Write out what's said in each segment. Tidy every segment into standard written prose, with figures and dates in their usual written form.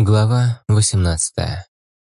Глава 18.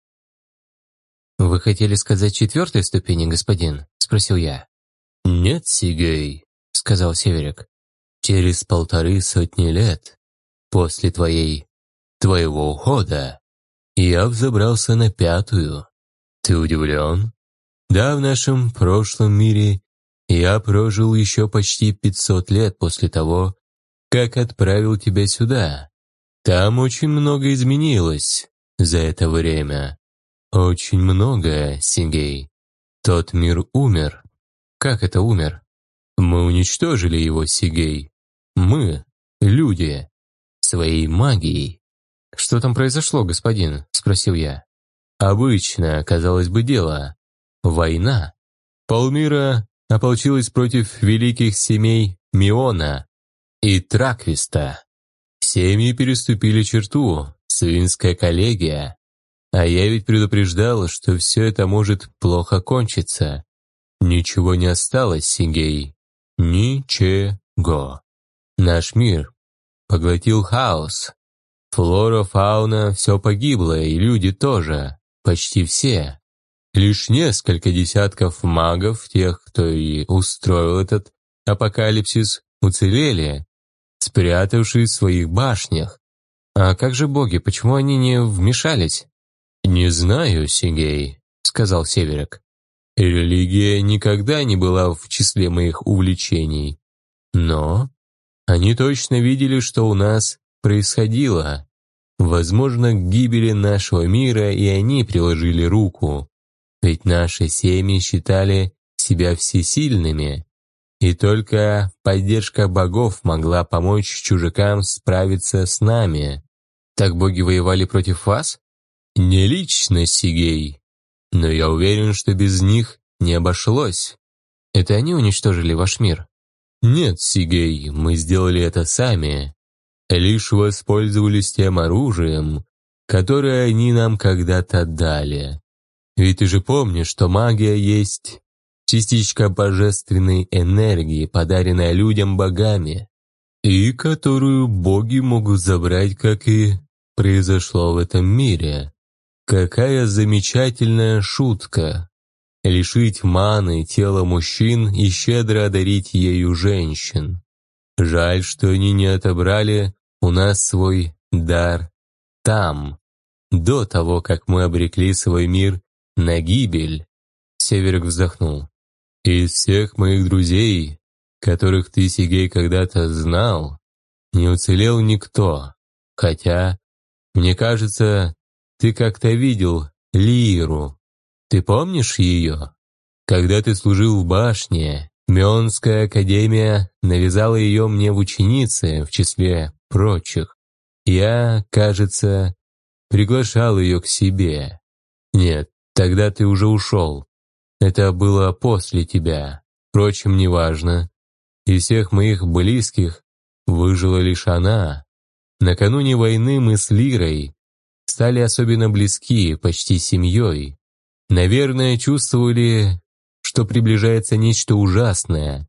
«Вы хотели сказать четвертой ступени, господин?» — спросил я. «Нет, Сигей», — сказал Северик. «Через 1,5 лет после твоего ухода я взобрался на 5. Ты удивлен? Да, в нашем прошлом мире я прожил еще почти 500 лет после того, как отправил тебя сюда. Там очень много изменилось за это время. Очень многое, Сигей. Тот мир умер». «Как это умер?» «Мы уничтожили его, Сигей. Мы, люди, своей магией». «Что там произошло, господин?» — спросил я. Обычное, казалось бы, дело. Война. Полмира ополчилась против великих семей Миона и Траквиста. Семьи переступили черту, свинская коллегия. А я ведь предупреждал, что все это может плохо кончиться. Ничего не осталось, Сигей. Ничего. Наш мир поглотил хаос. Флора, фауна, все погибло, и люди тоже. Почти все. Лишь несколько десятков магов, тех, кто и устроил этот апокалипсис, уцелели, спрятавшись в своих башнях. «А как же боги, почему они не вмешались?» «Не знаю, Сигей», — сказал Северик. «Религия никогда не была в числе моих увлечений. Но они точно видели, что у нас происходило. Возможно, к гибели нашего мира и они приложили руку. Ведь наши семьи считали себя всесильными, и только поддержка богов могла помочь чужакам справиться с нами». «Так боги воевали против вас?» «Не лично, Сигей, но я уверен, что без них не обошлось». «Это они уничтожили ваш мир?» «Нет, Сигей, мы сделали это сами. Лишь воспользовались тем оружием, которое они нам когда-то дали. Ведь ты же помнишь, что магия есть частичка божественной энергии, подаренная людям богами, и которую боги могут забрать, как и произошло в этом мире. Какая замечательная шутка! Лишить маны тело мужчин и щедро одарить ею женщин. Жаль, что они не отобрали у нас свой дар там, до того, как мы обрекли свой мир на гибель». Северик вздохнул. «Из всех моих друзей, которых ты, Сигей, когда-то знал, не уцелел никто. Хотя, мне кажется, ты как-то видел Лиру. Ты помнишь ее? Когда ты служил в башне, Мионская академия навязала ее мне в ученицы, в числе прочих. Я, кажется, приглашал ее к себе. Нет, тогда ты уже ушел. Это было после тебя. Впрочем, неважно. Из всех моих близких выжила лишь она. Накануне войны мы с Лирой стали особенно близки, почти семьей. Наверное, чувствовали, что приближается нечто ужасное.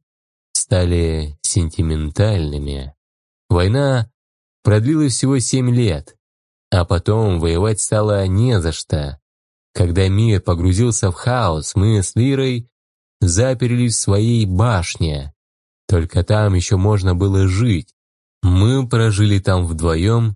Стали сентиментальными. Война продлилась всего 7 лет, а потом воевать стало не за что. Когда мир погрузился в хаос, мы с Лирой заперлись в своей башне. Только там еще можно было жить. Мы прожили там вдвоем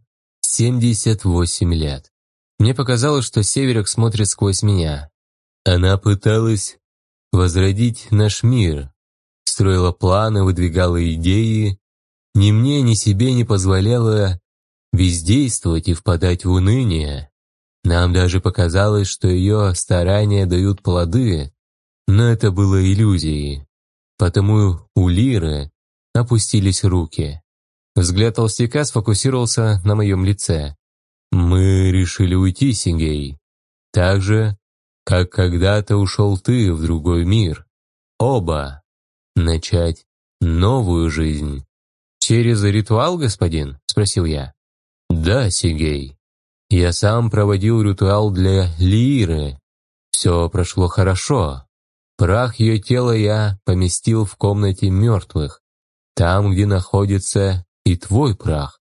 78 лет. Мне показалось, что Северик смотрит сквозь меня. Она пыталась возродить наш мир, строила планы, выдвигала идеи. Ни мне, ни себе не позволяла бездействовать и впадать в уныние. Нам даже показалось, что ее старания дают плоды, но это было иллюзией. Потому у Лиры опустились руки. Взгляд толстяка сфокусировался на моем лице. «Мы решили уйти, Сигей. Так же, как когда-то ушел ты в другой мир. Оба. Начать новую жизнь». «Через ритуал, господин?» — спросил я. «Да, Сигей. Я сам проводил ритуал для Лиры. Все прошло хорошо. Прах ее тела я поместил в комнате мертвых, там, где находится и твой прах.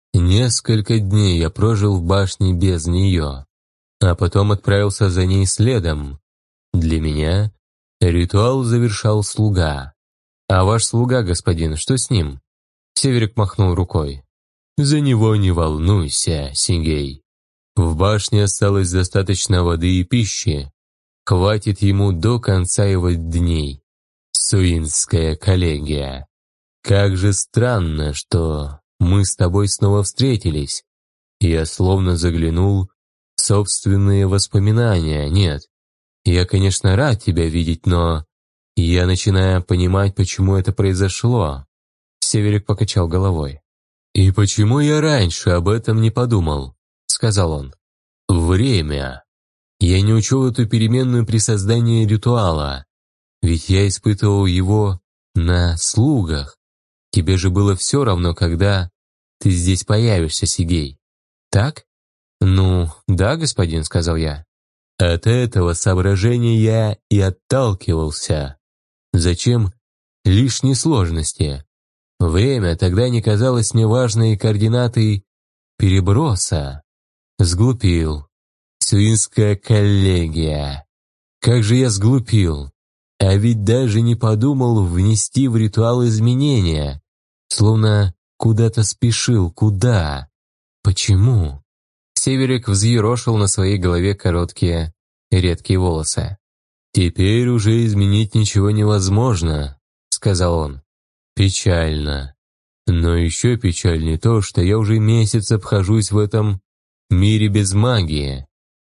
Несколько дней я прожил в башне без нее, а потом отправился за ней следом. Для меня ритуал завершал слуга. А ваш слуга, господин, что с ним? Северик махнул рукой. За него не волнуйся, Сигей. В башне осталось достаточно воды и пищи. Хватит ему до конца его дней. Суинская коллегия. Как же странно, что мы с тобой снова встретились. Я словно заглянул в собственные воспоминания. Нет, я, конечно, рад тебя видеть, но я начинаю понимать, почему это произошло. Северик покачал головой. «И почему я раньше об этом не подумал?» — сказал он. «Время. Я не учел эту переменную при создании ритуала, ведь я испытывал его на слугах. Тебе же было все равно, когда ты здесь появишься, Сигей. Так?» «Ну, да, господин», — сказал я. «От этого соображения я и отталкивался. Зачем лишние сложности? Время тогда не казалось мне важной координатой переброса. Сглупил. Суинская коллегия. Как же я сглупил. А ведь даже не подумал внести в ритуал изменения. Словно куда-то спешил. Куда? Почему?» Северик взъерошил на своей голове короткие, редкие волосы. «Теперь уже изменить ничего невозможно», — сказал он. «Печально. Но еще печальнее то, что я уже месяц обхожусь в этом мире без магии.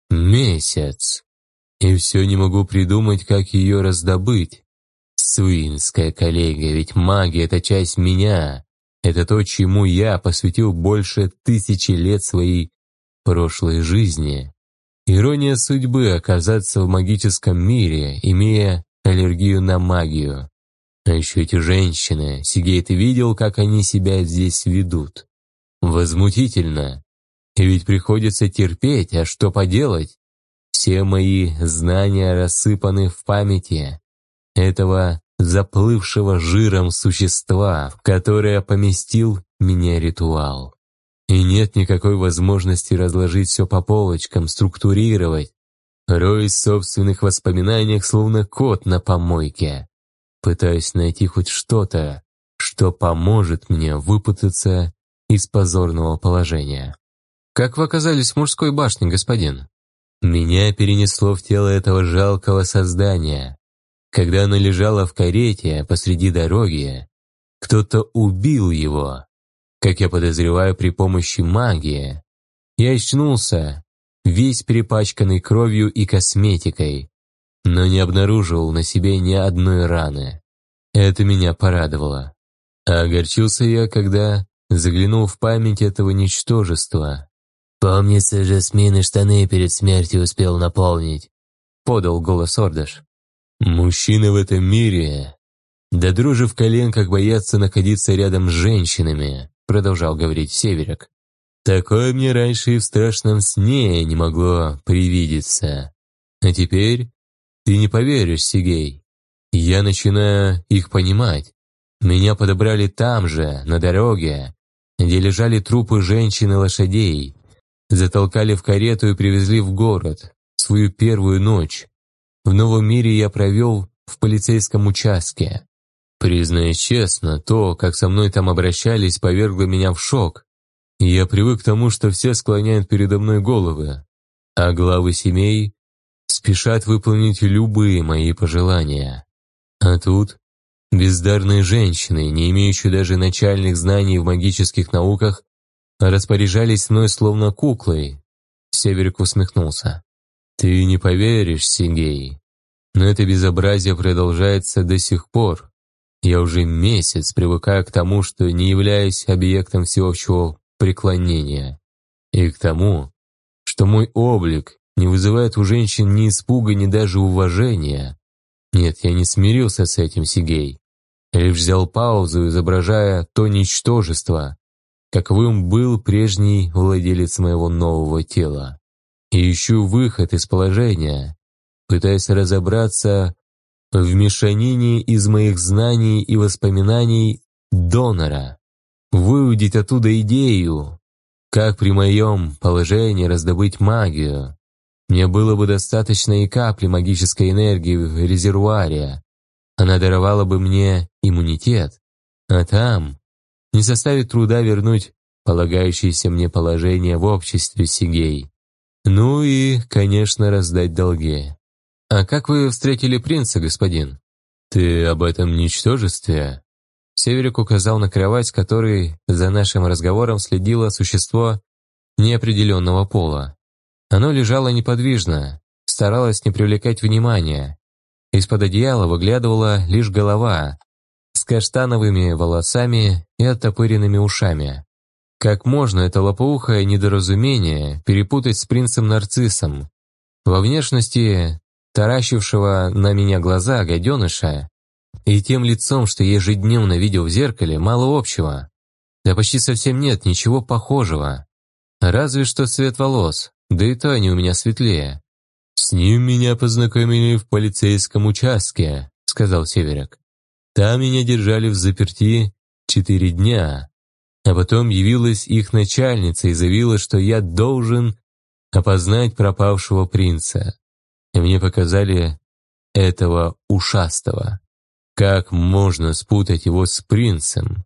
Месяц. И все не могу придумать, как ее раздобыть. Суинская коллегия, ведь магия — это часть меня. Это то, чему я посвятил больше 1000 лет своей прошлой жизни. Ирония судьбы оказаться в магическом мире, имея аллергию на магию. А еще эти женщины. Сигей, ты видел, как они себя здесь ведут? Возмутительно. И ведь приходится терпеть, а что поделать? Все мои знания рассыпаны в памяти этого заплывшего жиром существа, в которое поместил меня ритуал. И нет никакой возможности разложить все по полочкам, структурировать. Роюсь в собственных воспоминаниях, словно кот на помойке. Пытаюсь найти хоть что-то, что поможет мне выпутаться из позорного положения. «Как вы оказались в мужской башне, господин?» Меня перенесло в тело этого жалкого создания. Когда оно лежало в карете посреди дороги, кто-то убил его. Как я подозреваю, при помощи магии. Я очнулся, весь перепачканный кровью и косметикой, но не обнаружил на себе ни одной раны. Это меня порадовало. А огорчился я, когда заглянул в память этого ничтожества. «Помнится, Жасмин и штаны перед смертью успел наполнить», — подал голос Ордаш. «Мужчины в этом мире до дрожи в коленках боятся находиться рядом с женщинами», — продолжал говорить Северик. «Такое мне раньше и в страшном сне не могло привидеться. А теперь ты не поверишь, Сигей. Я начинаю их понимать. Меня подобрали там же, на дороге, где лежали трупы женщин и лошадей. Затолкали в карету и привезли в город, свою первую ночь. В новом мире я провел в полицейском участке. Признаюсь честно, то, как со мной там обращались, повергло меня в шок. Я привык к тому, что все склоняют передо мной головы, а главы семей спешат выполнить любые мои пожелания. А тут бездарные женщины, не имеющие даже начальных знаний в магических науках, распоряжались мной словно куклой. Северик усмехнулся. «Ты не поверишь, Сигей, но это безобразие продолжается до сих пор. Я уже месяц привыкаю к тому, что не являюсь объектом всеобщего преклонения, и к тому, что мой облик не вызывает у женщин ни испуга, ни даже уважения. Нет, я не смирился с этим, Сигей. Лишь взял паузу, изображая то ничтожество, каковым был прежний владелец моего нового тела. И ищу выход из положения, пытаясь разобраться в мешанине из моих знаний и воспоминаний донора, выудить оттуда идею, Как при моем положении раздобыть магию? Мне было бы достаточно и капли магической энергии в резервуаре. Она даровала бы мне иммунитет. А там не составит труда вернуть полагающееся мне положение в обществе Сигей. Ну и, конечно, раздать долги. «А как вы встретили принца, господин?» «Ты об этом ничтожестве?» Северик указал на кровать, с которой за нашим разговором следило существо неопределенного пола. Оно лежало неподвижно, старалось не привлекать внимания. Из-под одеяла выглядывала лишь голова с каштановыми волосами и оттопыренными ушами. Как можно это лопоухое недоразумение перепутать с принцем Нарциссом? Во внешности таращившего на меня глаза гаденыша и тем лицом, что я ежедневно видел в зеркале, мало общего. Да почти совсем нет ничего похожего. Разве что цвет волос, да и то они у меня светлее. «С ним меня познакомили в полицейском участке», — сказал Северик. «Там меня держали взаперти 4 дня, а потом явилась их начальница и заявила, что я должен опознать пропавшего принца. И мне показали этого ушастого. Как можно спутать его с принцем?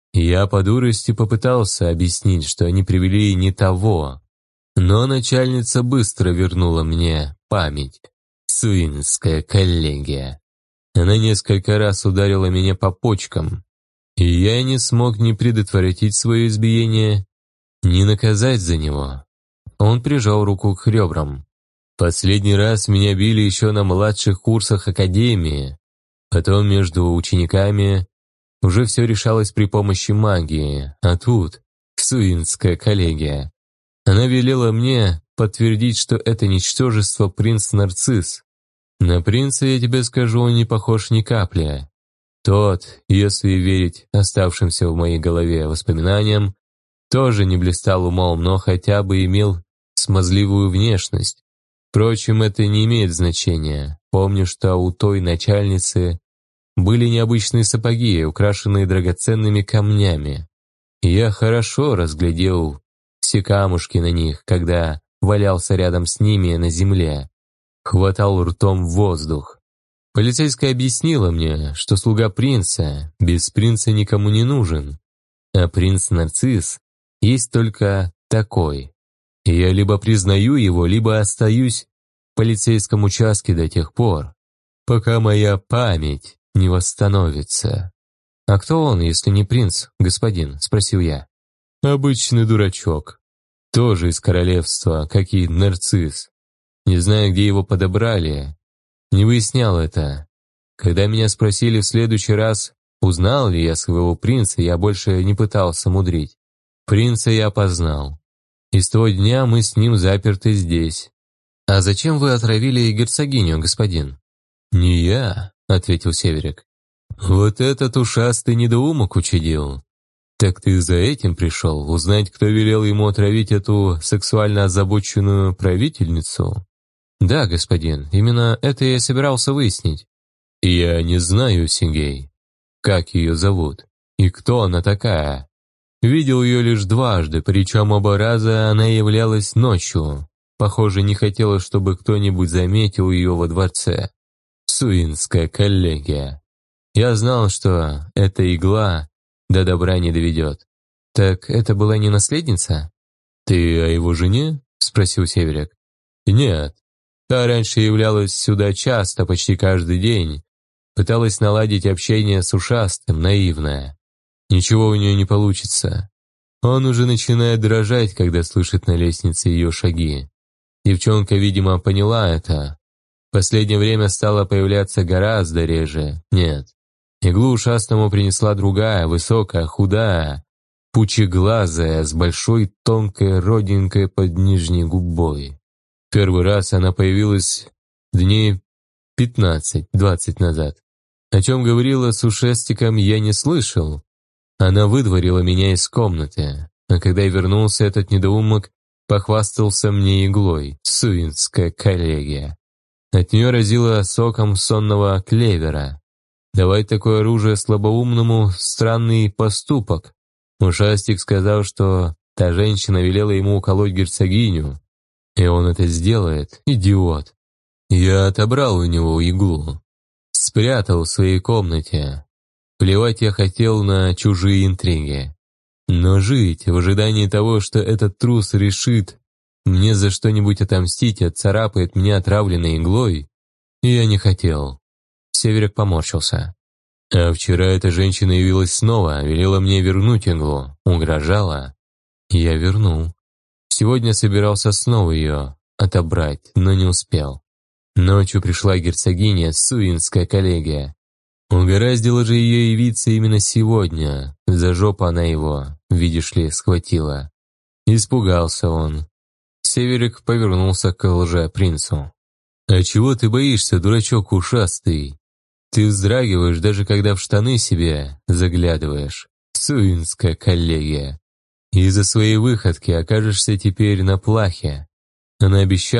Я по дурости попытался объяснить, что они привели не того, но начальница быстро вернула мне память. Суинская коллегия. Она несколько раз ударила меня по почкам, и я не смог ни предотвратить свое избиение, ни наказать за него. Он прижал руку к ребрам. Последний раз меня били еще на младших курсах академии. Потом между учениками уже все решалось при помощи магии, а тут Суинская коллегия. Она велела мне подтвердить, что это ничтожество принц Нарцисс. На принца, я тебе скажу, он не похож ни капли. Тот, если верить оставшимся в моей голове воспоминаниям, тоже не блистал умом, но хотя бы имел смазливую внешность. Впрочем, это не имеет значения. Помню, что у той начальницы были необычные сапоги, украшенные драгоценными камнями. Я хорошо разглядел все камушки на них, когда валялся рядом с ними на земле. Хватал ртом воздух. Полицейская объяснила мне, что слуга принца без принца никому не нужен, а принц Нарцисс есть только такой. Я либо признаю его, либо остаюсь в полицейском участке до тех пор, пока моя память не восстановится. «А кто он, если не принц, господин?» – спросил я. «Обычный дурачок. Тоже из королевства, как и Нарцисс. Не знаю, где его подобрали. Не выяснял это. Когда меня спросили в следующий раз, узнал ли я своего принца, я больше не пытался мудрить. Принца я опознал. И с того дня мы с ним заперты здесь». «А зачем вы отравили герцогиню, господин?» «Не я», — ответил Северик. «Вот этот ушастый недоумок учудил. Так ты за этим пришел, узнать, кто велел ему отравить эту сексуально озабоченную правительницу?» «Да, господин, именно это я собирался выяснить». «Я не знаю, Сигей, как ее зовут и кто она такая. Видел ее лишь дважды, причем оба раза она являлась ночью. Похоже, не хотела, чтобы кто-нибудь заметил ее во дворце. Суинская коллегия. Я знал, что эта игла до добра не доведет». «Так это была не наследница?» «Ты о его жене?» — спросил Северик. «Нет. Та раньше являлась сюда часто, почти каждый день. Пыталась наладить общение с ушастым, наивная. Ничего у нее не получится. Он уже начинает дрожать, когда слышит на лестнице ее шаги. Девчонка, видимо, поняла это. В последнее время стала появляться гораздо реже. Нет. Иглу ушастому принесла другая, высокая, худая, пучеглазая, с большой тонкой родинкой под нижней губой. Первый раз она появилась дней 15-20 назад. О чем говорила с ушастиком, я не слышал. Она выдворила меня из комнаты, а когда я вернулся, этот недоумок похвастался мне иглой. Суинская коллегия. От нее разило соком сонного клевера. Давать такое оружие слабоумному — странный поступок. Ушастик сказал, что та женщина велела ему уколоть герцогиню, и он это сделает, идиот. Я отобрал у него иглу, спрятал в своей комнате. Плевать я хотел на чужие интриги. Но жить в ожидании того, что этот трус решит мне за что-нибудь отомстить и отцарапает меня отравленной иглой, я не хотел. Северик поморщился. А вчера эта женщина явилась снова, велела мне вернуть иглу, угрожала. Я вернул. Сегодня собирался снова ее отобрать, но не успел. Ночью пришла герцогиня, суинская коллегия. Угораздило же ее явиться именно сегодня. За жопу она его, видишь ли, схватила. Испугался он. Северик повернулся к лже-принцу. «А чего ты боишься, дурачок ушастый? Ты вздрагиваешь, даже когда в штаны себе заглядываешь. Суинская коллегия. Из-за своей выходки окажешься теперь на плахе. Она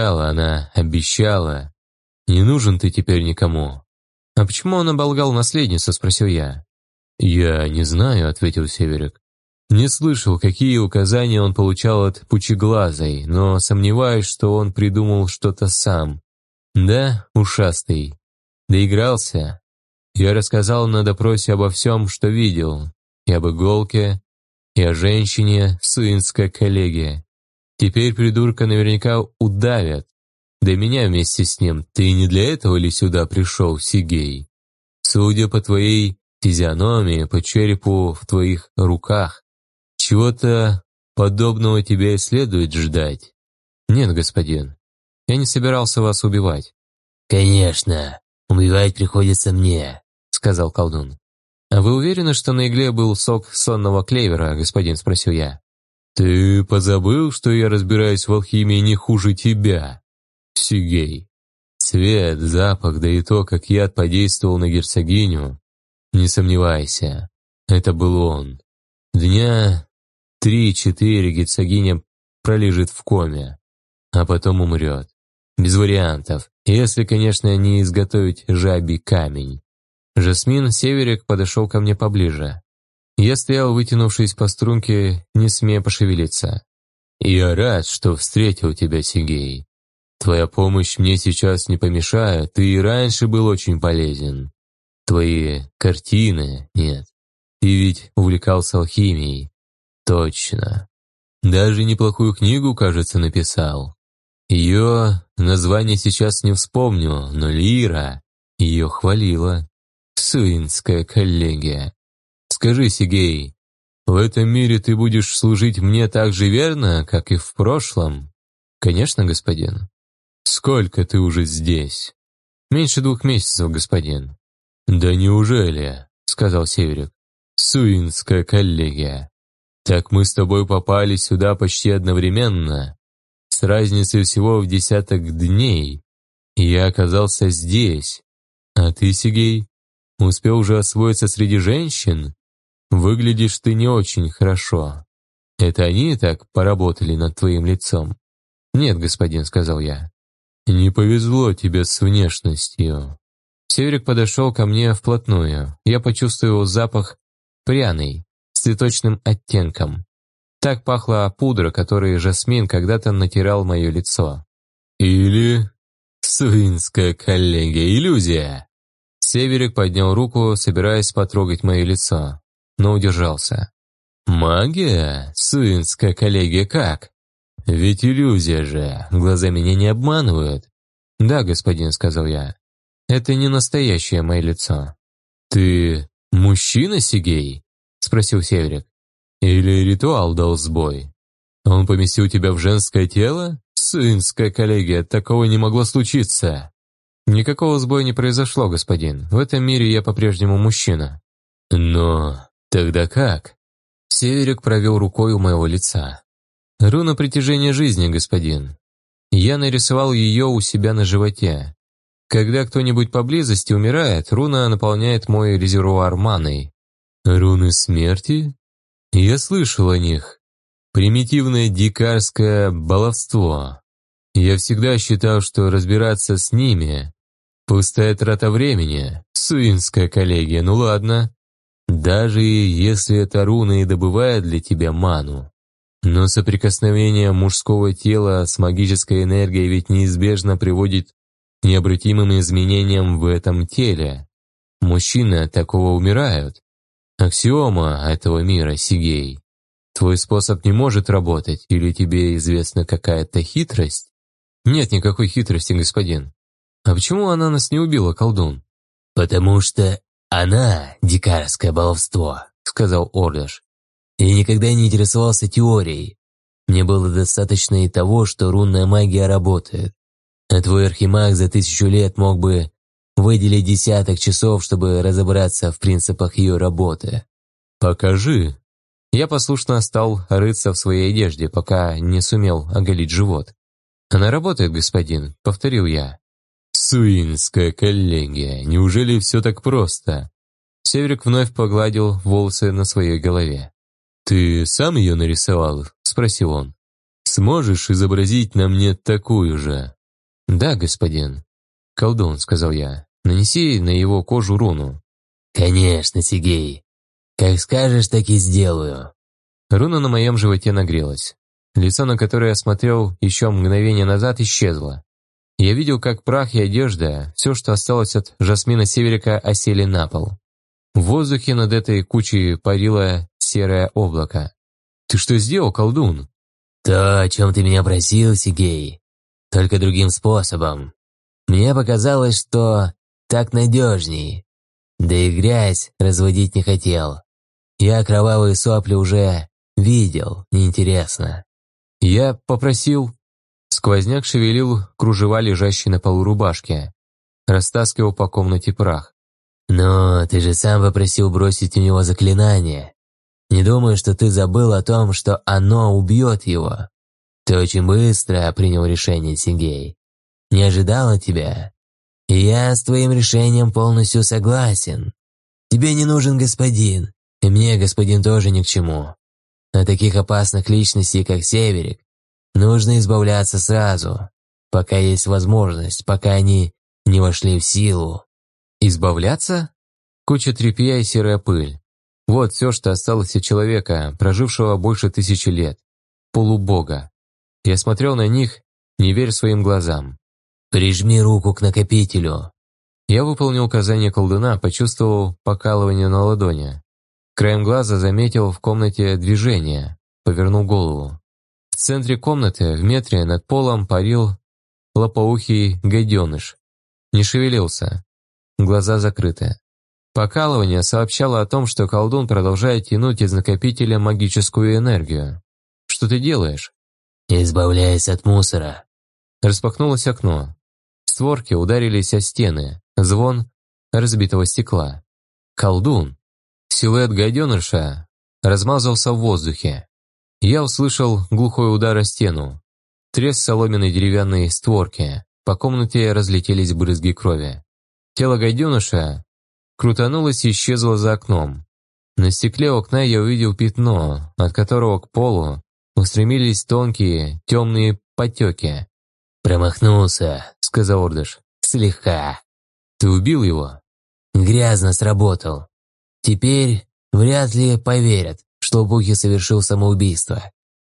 обещала. Не нужен ты теперь никому». «А почему он оболгал наследницу?» – спросил я. «Я не знаю», – ответил Северик. «Не слышал, какие указания он получал от Пучеглазой, но сомневаюсь, что он придумал что-то сам. Да, ушастый. Доигрался. Я рассказал на допросе обо всем, что видел. И об иголке, и о женщине в суинской коллегии. Теперь придурка наверняка удавят. Да меня вместе с ним. Ты не для этого ли сюда пришел, Сигей? Судя по твоей физиономии, по черепу в твоих руках, чего-то подобного тебе и следует ждать». «Нет, господин, я не собирался вас убивать». «Конечно, убивать приходится мне», — сказал колдун. «А вы уверены, что на игле был сок сонного клевера, господин?» — спросил я. «Ты позабыл, что я разбираюсь в алхимии не хуже тебя, Сигей? Цвет, запах, да и то, как яд подействовал на герцогиню. Не сомневайся, это был он. Дня 3-4 герцогиня пролежит в коме, а потом умрет. Без вариантов, если, конечно, не изготовить жабий камень». Жасмин Северик подошел ко мне поближе. Я стоял, вытянувшись по струнке, не смея пошевелиться. «Я рад, что встретил тебя, Сигей. Твоя помощь мне сейчас не помешает, ты и раньше был очень полезен. Твои картины, нет. Ты ведь увлекался алхимией. Точно. Даже неплохую книгу, кажется, написал. Ее название сейчас не вспомню, но Лира ее хвалила. Суинская коллегия. Скажи, Сигей, в этом мире ты будешь служить мне так же верно, как и в прошлом?» «Конечно, господин». «Сколько ты уже здесь?» «Меньше 2 месяцев, господин». «Да неужели?» — сказал Северик. «Суинская коллегия. Так мы с тобой попали сюда почти одновременно, с разницей всего в 10 дней. Я оказался здесь. А ты, Сигей, успел уже освоиться среди женщин? Выглядишь ты не очень хорошо. Это они так поработали над твоим лицом?» «Нет, господин», — сказал я. «Не повезло тебе с внешностью». Северик подошел ко мне вплотную. Я почувствовал запах пряный, с цветочным оттенком. Так пахла пудра, которой Жасмин когда-то натирал мое лицо. «Или суинская коллегия, иллюзия?» Северик поднял руку, собираясь потрогать мое лицо, но удержался. «Магия? Суинская коллегия как? Ведь иллюзия же, глаза меня не обманывают». «Да, господин», — сказал я. «Это не настоящее мое лицо». «Ты мужчина, Сигей?» — спросил Северик. «Или ритуал дал сбой? Он поместил тебя в женское тело? Суинская коллегия, такого не могло случиться». «Никакого сбоя не произошло, господин. В этом мире я по-прежнему мужчина». «Но тогда как?» Северик провел рукой у моего лица. «Руна притяжения жизни, господин. Я нарисовал ее у себя на животе. Когда кто-нибудь поблизости умирает, руна наполняет мой резервуар маной». «Руны смерти? Я слышал о них. Примитивное дикарское баловство. Я всегда считал, что разбираться с ними — пустая трата времени. Суинская коллегия, ну ладно. Даже если эта руна и добывает для тебя ману, Но соприкосновение мужского тела с магической энергией ведь неизбежно приводит к необратимым изменениям в этом теле. Мужчины от такого умирают. Аксиома этого мира, Сигей. Твой способ не может работать, или тебе известна какая-то хитрость? Нет никакой хитрости, господин. А почему она нас не убила, колдун? «Потому что она — дикарское баловство», — сказал Ордаш. «Я никогда не интересовался теорией. Мне было достаточно и того, что рунная магия работает. А твой архимаг за 1000 лет мог бы выделить десяток часов, чтобы разобраться в принципах ее работы». «Покажи». Я послушно стал рыться в своей одежде, пока не сумел оголить живот. «Она работает, господин», — повторил я. «Суинская коллегия, неужели все так просто?» Северик вновь погладил волосы на своей голове. «Ты сам ее нарисовал?» — спросил он. «Сможешь изобразить на мне такую же?» «Да, господин». «Колдун», — сказал я, — «нанеси на его кожу руну». «Конечно, Сигей. Как скажешь, так и сделаю». Руна на моем животе нагрелась. Лицо, на которое я смотрел еще мгновение назад, исчезло. Я видел, как прах и одежда, все, что осталось от Жасмина Северика, осели на пол. В воздухе над этой кучей парило серое облако. «Ты что сделал, колдун?» «То, о чем ты меня просил, Сигей. Только другим способом. Мне показалось, что так надежней. Да и грязь разводить не хотел. Я кровавые сопли уже видел, неинтересно». Я попросил. Сквозняк шевелил кружева, лежащие на полу рубашки. Растаскивал по комнате прах. «Но ты же сам попросил бросить у него заклинание. Не думаю, что ты забыл о том, что оно убьет его. Ты очень быстро принял решение, Сигей. Не ожидал от тебя. И я с твоим решением полностью согласен. Тебе не нужен господин, и мне господин тоже ни к чему. От таких опасных личностей, как Северик, нужно избавляться сразу, пока есть возможность, пока они не вошли в силу». Избавляться? Куча тряпья и серая пыль. Вот все, что осталось от человека, прожившего больше 1000 лет. Полубога. Я смотрел на них, не веря своим глазам. «Прижми руку к накопителю». Я выполнил указание колдуна, почувствовал покалывание на ладони. Краем глаза заметил в комнате движение, повернул голову. В центре комнаты, в метре над полом, парил лопоухий гаденыш. Не шевелился. Глаза закрыты. Покалывание сообщало о том, что колдун продолжает тянуть из накопителя магическую энергию. «Что ты делаешь?» «Избавляясь от мусора». Распахнулось окно. Створки ударились о стены. Звон разбитого стекла. «Колдун!» Силуэт гаденыша размазался в воздухе. Я услышал глухой удар о стену. Треск соломенной деревянной створки. По комнате разлетелись брызги крови. Тело гаденыша крутанулось и исчезло за окном. На стекле окна я увидел пятно, от которого к полу устремились тонкие темные потеки. «Промахнулся», — сказал Ордаш. «Слегка». «Ты убил его?» «Грязно сработал. Теперь вряд ли поверят, что Бухи совершил самоубийство.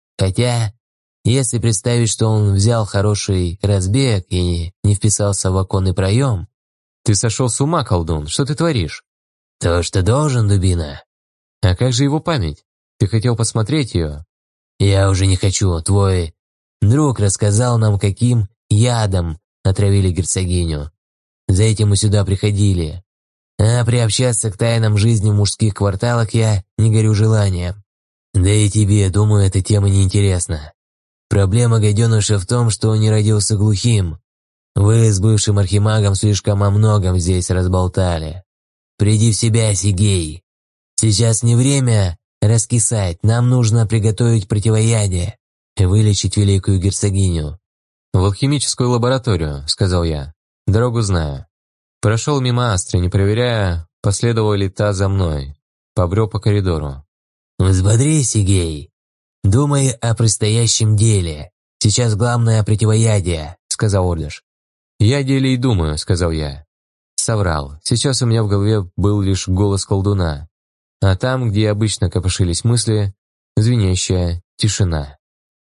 Хотя, если представить, что он взял хороший разбег и не вписался в оконный проем...» «Ты сошел с ума, колдун, что ты творишь?» «То, что должен, дубина». «А как же его память? Ты хотел посмотреть ее?» «Я уже не хочу. Твой друг рассказал нам, каким ядом отравили герцогиню. За этим мы сюда приходили. А приобщаться к тайнам жизни в мужских кварталах я не горю желанием. Да и тебе, думаю, эта тема неинтересна. Проблема гаденыша в том, что он не родился глухим. Вы с бывшим архимагом слишком о многом здесь разболтали. Приди в себя, Сигей. Сейчас не время раскисать, нам нужно приготовить противоядие и вылечить великую герцогиню». «В алхимическую лабораторию», — сказал я. «Дорогу знаю». Прошел мимо Астры, не проверяя, последовала ли та за мной. Побрел по коридору. «Взбодрись, Сигей. Думай о предстоящем деле. Сейчас главное противоядие», — сказал Ордаш. «Я о деле и думаю», — сказал я. Соврал. Сейчас у меня в голове был лишь голос колдуна. А там, где обычно копошились мысли, звенящая Тишина.